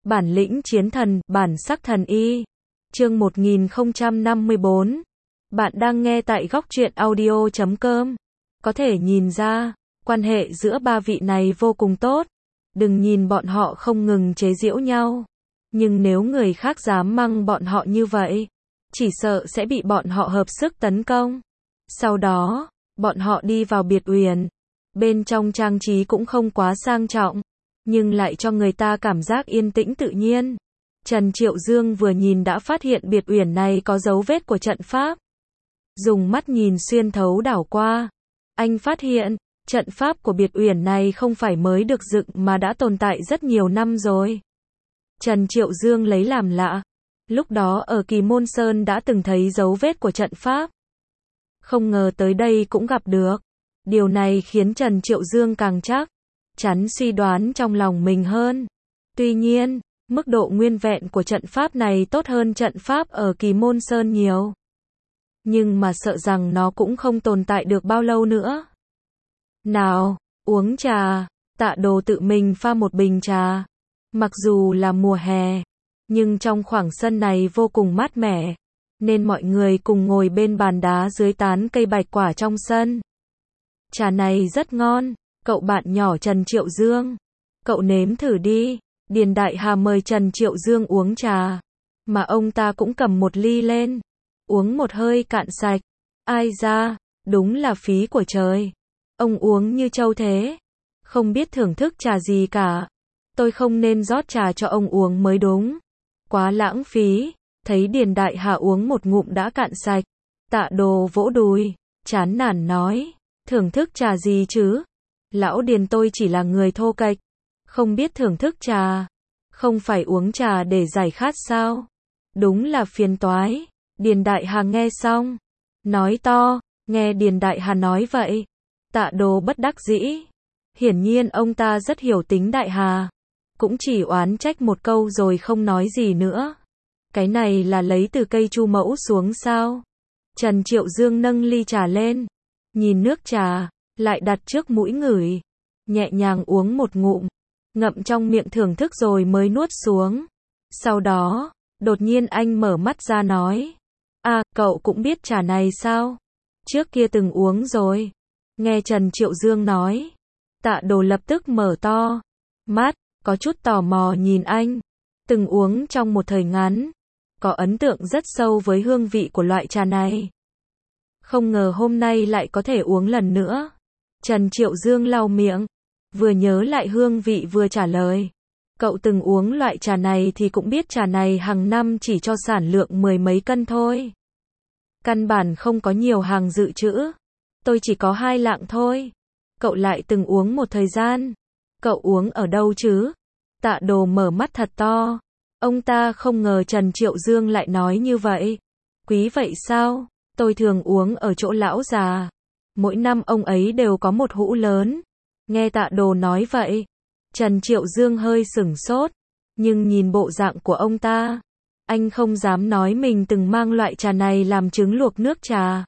Bản lĩnh chiến thần, bản sắc thần y. Chương 1054. Bạn đang nghe tại góc truyện audio.com. Có thể nhìn ra, quan hệ giữa ba vị này vô cùng tốt. Đừng nhìn bọn họ không ngừng chế giễu nhau. Nhưng nếu người khác dám măng bọn họ như vậy, chỉ sợ sẽ bị bọn họ hợp sức tấn công. Sau đó, bọn họ đi vào biệt uyển. Bên trong trang trí cũng không quá sang trọng, nhưng lại cho người ta cảm giác yên tĩnh tự nhiên. Trần Triệu Dương vừa nhìn đã phát hiện biệt uyển này có dấu vết của trận pháp. Dùng mắt nhìn xuyên thấu đảo qua, anh phát hiện, trận pháp của biệt uyển này không phải mới được dựng mà đã tồn tại rất nhiều năm rồi. Trần Triệu Dương lấy làm lạ. Lúc đó ở Kỳ Môn Sơn đã từng thấy dấu vết của trận pháp. Không ngờ tới đây cũng gặp được. Điều này khiến Trần Triệu Dương càng chắc chắn suy đoán trong lòng mình hơn. Tuy nhiên, mức độ nguyên vẹn của trận pháp này tốt hơn trận pháp ở Kỳ Môn Sơn nhiều. Nhưng mà sợ rằng nó cũng không tồn tại được bao lâu nữa. Nào, uống trà. Tạ Đồ tự mình pha một bình trà. Mặc dù là mùa hè, nhưng trong khoảng sân này vô cùng mát mẻ, nên mọi người cùng ngồi bên bàn đá dưới tán cây bạch quả trong sân. Trà này rất ngon, cậu bạn nhỏ Trần Triệu Dương. Cậu nếm thử đi. Điền Đại Hà mời Trần Triệu Dương uống trà, mà ông ta cũng cầm một ly lên, uống một hơi cạn sạch. Ai da, đúng là phí của trời. Ông uống như trâu thế, không biết thưởng thức trà gì cả. Tôi không nên rót trà cho ông uống mới đúng. Quá lãng phí. Thấy Điền Đại Hà uống một ngụm đã cạn sạch, Tạ Đồ vỗ đùi, chán nản nói, thưởng thức trà gì chứ? Lão Điền tôi chỉ là người thô kệch, không biết thưởng thức trà. Không phải uống trà để giải khát sao? Đúng là phiền toái. Điền Đại Hà nghe xong, nói to. Nghe Điền Đại Hà nói vậy, Tạ Đồ bất đắc dĩ. Hiển nhiên ông ta rất hiểu tính Đại Hà, cũng chỉ oán trách một câu rồi không nói gì nữa. Cái này là lấy từ cây chu mẫu xuống sao? Trần Triệu Dương nâng ly trà lên, nhìn nước trà, lại đặt trước mũi ngửi, nhẹ nhàng uống một ngụm, ngậm trong miệng thưởng thức rồi mới nuốt xuống. Sau đó, đột nhiên anh mở mắt ra nói, cậu cũng biết trà này sao? Trước kia từng uống rồi. Nghe Trần Triệu Dương nói, Tạ Đồ lập tức mở to mắt, có chút tò mò nhìn anh. Từng uống trong một thời ngắn, có ấn tượng rất sâu với hương vị của loại trà này. Không ngờ hôm nay lại có thể uống lần nữa. Trần Triệu Dương lau miệng, vừa nhớ lại hương vị vừa trả lời. Cậu từng uống loại trà này thì cũng biết trà này hàng năm chỉ cho sản lượng 10 mấy cân thôi. Căn bản không có nhiều hàng dự trữ. Tôi chỉ có 2 lạng thôi. Cậu lại từng uống một thời gian. Cậu uống ở đâu chứ? Tạ Đồ mở mắt thật to. Ông ta không ngờ Trần Triệu Dương lại nói như vậy. Quý vậy sao? Tôi thường uống ở chỗ lão già. Mỗi năm ông ấy đều có một hũ lớn. Nghe Tạ Đồ nói vậy, Trần Triệu Dương hơi sửng sốt. Nhưng nhìn bộ dạng của ông ta, anh không dám nói mình từng mang loại trà này làm trứng luộc nước trà.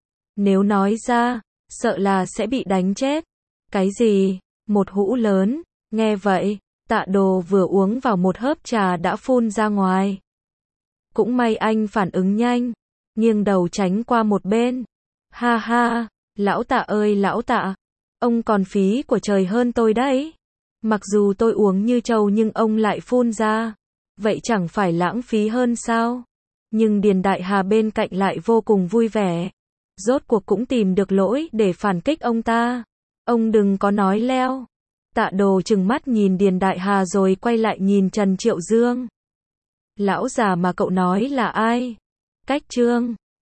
Nếu nói ra, sợ là sẽ bị đánh chết. Cái gì? Một hũ lớn? Nghe vậy, Tạ Đồ vừa uống vào một hớp trà đã phun ra ngoài. Cũng may anh phản ứng nhanh, nghiêng đầu tránh qua một bên. Ha ha, lão Tạ ơi lão Tạ, ông còn phí của trời hơn tôi đấy. Mặc dù tôi uống như trâu nhưng ông lại phun ra, vậy chẳng phải lãng phí hơn sao? Nhưng Điền Đại Hà bên cạnh lại vô cùng vui vẻ. Rốt cuộc cũng tìm được lỗi để phản kích ông ta. Ông đừng có nói leo. Tạ Đồ trừng mắt nhìn Điền Đại Hà rồi quay lại nhìn Trần Triệu Dương. Lão già mà cậu nói là ai? Cách Trương.